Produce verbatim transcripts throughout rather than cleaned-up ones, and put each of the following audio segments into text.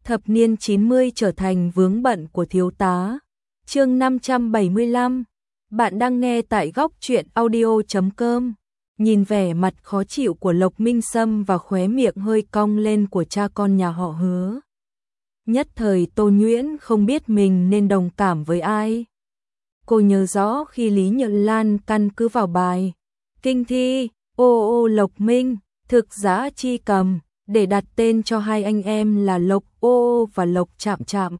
Thập niên chín mươi trở thành vướng bận của thiếu tá. Chương năm trăm bảy mươi lăm. Bạn đang nghe tại góc truyện audio chấm com. Nhìn vẻ mặt khó chịu của Lộc Minh Sâm và khóe miệng hơi cong lên của cha con nhà họ Hứa. Nhất thời Tô Nhuyễn không biết mình nên đồng cảm với ai. Cô nhớ rõ khi Lý Nhật Lan căn cứ vào bài kinh thi ô ô Lộc Minh, thực giá chi cầm, để đặt tên cho hai anh em là Lộc Ô Ô và Lộc Chạm Chạm.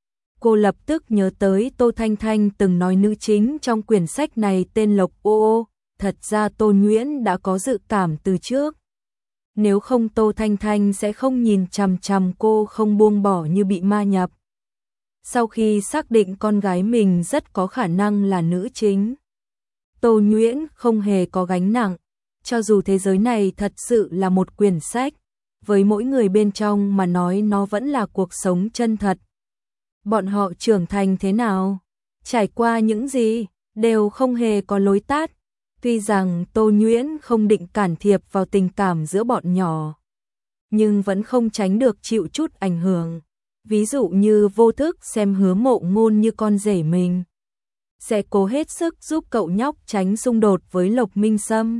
Cô lập tức nhớ tới Tô Thanh Thanh từng nói nữ chính trong quyển sách này tên Lộc Ô Ô. Thật ra Tô Nhuyễn đã có dự cảm từ trước. Nếu không Tô Thanh Thanh sẽ không nhìn chằm chằm cô không buông bỏ như bị ma nhập. Sau khi xác định con gái mình rất có khả năng là nữ chính, Tô Nhuyễn không hề có gánh nặng. Cho dù thế giới này thật sự là một quyển sách, với mỗi người bên trong mà nói nó vẫn là cuộc sống chân thật. Bọn họ trưởng thành thế nào, trải qua những gì, đều không hề có lối tắt. Tuy rằng Tô Nhuyễn không định can thiệp vào tình cảm giữa bọn nhỏ, nhưng vẫn không tránh được chịu chút ảnh hưởng. Ví dụ như vô thức xem Hứa Mộ Ngôn như con rể mình, sẽ cố hết sức giúp cậu nhóc tránh xung đột với Lộc Minh Sâm.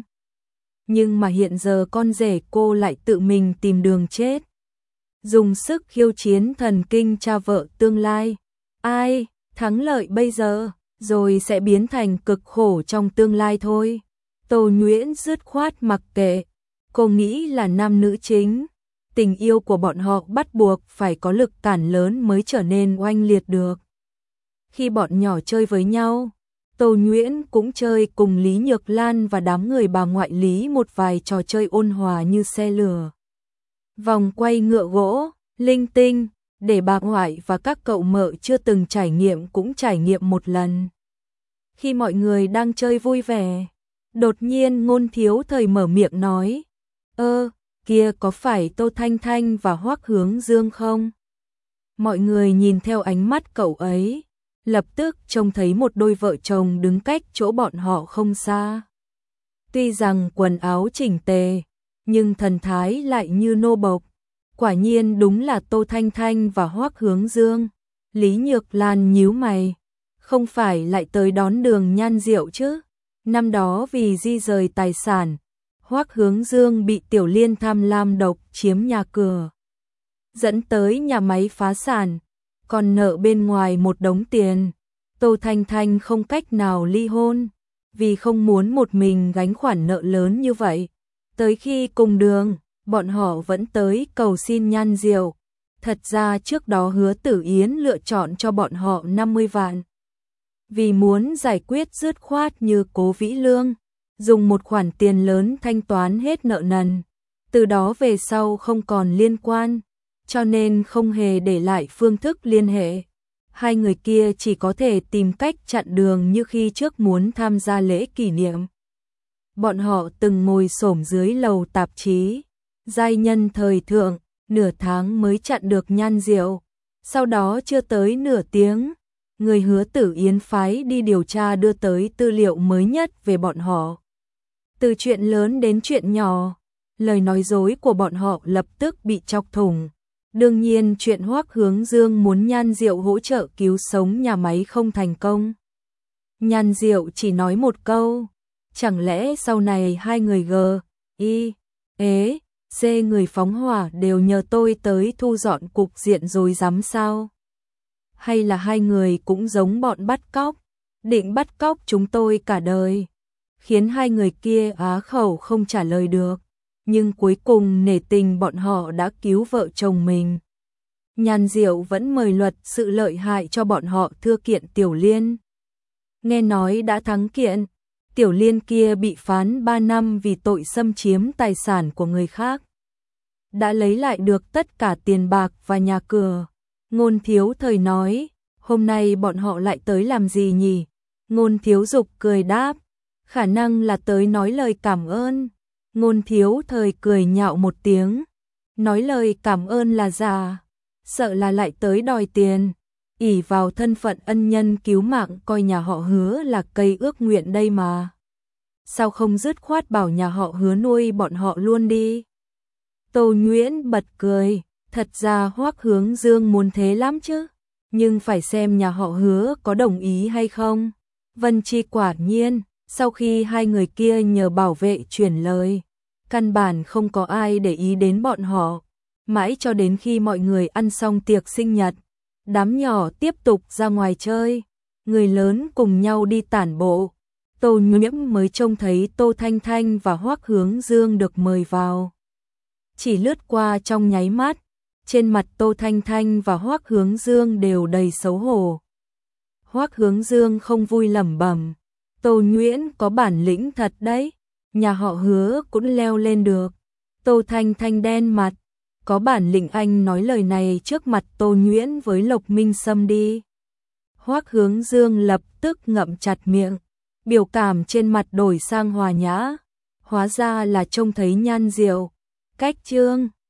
Nhưng mà hiện giờ con rể cô lại tự mình tìm đường chết, dùng sức khiêu chiến thần kinh cha vợ tương lai. Ai thắng lợi bây giờ, rồi sẽ biến thành cực khổ trong tương lai thôi. Tô Nhuyễn dứt khoát mặc kệ. Cô nghĩ là nam nữ chính, tình yêu của bọn họ bắt buộc phải có lực cản lớn mới trở nên oanh liệt được. Khi bọn nhỏ chơi với nhau, Tô Nhuyễn cũng chơi cùng Lý Nhược Lan và đám người bà ngoại Lý một vài trò chơi ôn hòa như xe lửa, vòng quay ngựa gỗ, linh tinh, để bà ngoại và các cậu mợ chưa từng trải nghiệm cũng trải nghiệm một lần. Khi mọi người đang chơi vui vẻ, đột nhiên Ngôn Thiếu Thời mở miệng nói: "Ơ, kia có phải Tô Thanh Thanh và Hoắc Hướng Dương không?" Mọi người nhìn theo ánh mắt cậu ấy, lập tức trông thấy một đôi vợ chồng đứng cách chỗ bọn họ không xa. Tuy rằng quần áo chỉnh tề, nhưng thần thái lại như nô bộc. Quả nhiên đúng là Tô Thanh Thanh và Hoắc Hướng Dương. Lý Nhược Lan nhíu mày, không phải lại tới đón Đường Nhan Diệu chứ? Năm đó vì di rời tài sản, Hoắc Hướng Dương bị Tiểu Liên tham lam độc chiếm nhà cửa, dẫn tới nhà máy phá sản, còn nợ bên ngoài một đống tiền. Tô Thanh Thanh không cách nào ly hôn, vì không muốn một mình gánh khoản nợ lớn như vậy. Tới khi cùng đường, bọn họ vẫn tới cầu xin Nhan Diệu. Thật ra trước đó Hứa Tử Yến lựa chọn cho bọn họ năm mươi vạn. Vì muốn giải quyết dứt khoát như Cố Vĩ Lương, dùng một khoản tiền lớn thanh toán hết nợ nần. Từ đó về sau không còn liên quan, cho nên không hề để lại phương thức liên hệ. Hai người kia chỉ có thể tìm cách chặn đường như khi trước muốn tham gia lễ kỷ niệm. Bọn họ từng ngồi xổm dưới lầu tạp chí giai nhân thời thượng, nửa tháng mới chặn được Nhan Diệu. Sau đó chưa tới nửa tiếng, người Hứa Tử Yến phái đi điều tra đưa tới tư liệu mới nhất về bọn họ. Từ chuyện lớn đến chuyện nhỏ, lời nói dối của bọn họ lập tức bị chọc thủng. Đương nhiên chuyện Hoắc Hướng Dương muốn Nhan Diệu hỗ trợ cứu sống nhà máy không thành công. Nhan Diệu chỉ nói một câu: chẳng lẽ sau này hai người G, I, ế, C người phóng hỏa đều nhờ tôi tới thu dọn cục diện rồi dám sao? Hay là hai người cũng giống bọn bắt cóc, định bắt cóc chúng tôi cả đời? Khiến hai người kia á khẩu không trả lời được. Nhưng cuối cùng nể tình bọn họ đã cứu vợ chồng mình. Nhan Diệu vẫn mời luật sự lợi hại cho bọn họ thưa kiện Tiểu Liên. Nghe nói đã thắng kiện, Tiểu Liên kia bị phán ba năm vì tội xâm chiếm tài sản của người khác. Đã lấy lại được tất cả tiền bạc và nhà cửa. Ngôn Thiếu Thời nói: hôm nay bọn họ lại tới làm gì nhỉ? Ngôn Thiếu Dục cười đáp: khả năng là tới nói lời cảm ơn. Ngôn Thiếu Thời cười nhạo một tiếng: nói lời cảm ơn là giả, sợ là lại tới đòi tiền. Ỷ vào thân phận ân nhân cứu mạng coi nhà họ Hứa là cây ước nguyện đây mà. Sao không dứt khoát bảo nhà họ Hứa nuôi bọn họ luôn đi? Tô Nhuyễn bật cười, Thật ra Hoắc Hướng Dương muốn thế lắm chứ, nhưng phải xem nhà họ Hứa có đồng ý hay không. Vân Chi quả nhiên, sau khi hai người kia nhờ bảo vệ chuyển lời, căn bản không có ai để ý đến bọn họ. Mãi cho đến khi mọi người ăn xong tiệc sinh nhật, đám nhỏ tiếp tục ra ngoài chơi, người lớn cùng nhau đi tản bộ. Tô Nhiễm mới trông thấy Tô Thanh Thanh và Hoắc Hướng Dương được mời vào. Chỉ lướt qua trong nháy mắt, trên mặt Tô Thanh Thanh và Hoắc Hướng Dương đều đầy xấu hổ. Hoắc Hướng Dương không vui lẩm bẩm, Tô Nhuyễn có bản lĩnh thật đấy, nhà họ Hứa cũng leo lên được. Tô Thanh Thanh đen mặt, có bản lĩnh anh nói lời này trước mặt Tô Nhuyễn với Lộc Minh Sâm đi. Hoắc Hướng Dương lập tức ngậm chặt miệng, biểu cảm trên mặt đổi sang hòa nhã, hóa ra là trông thấy nhan diệu. Cách chương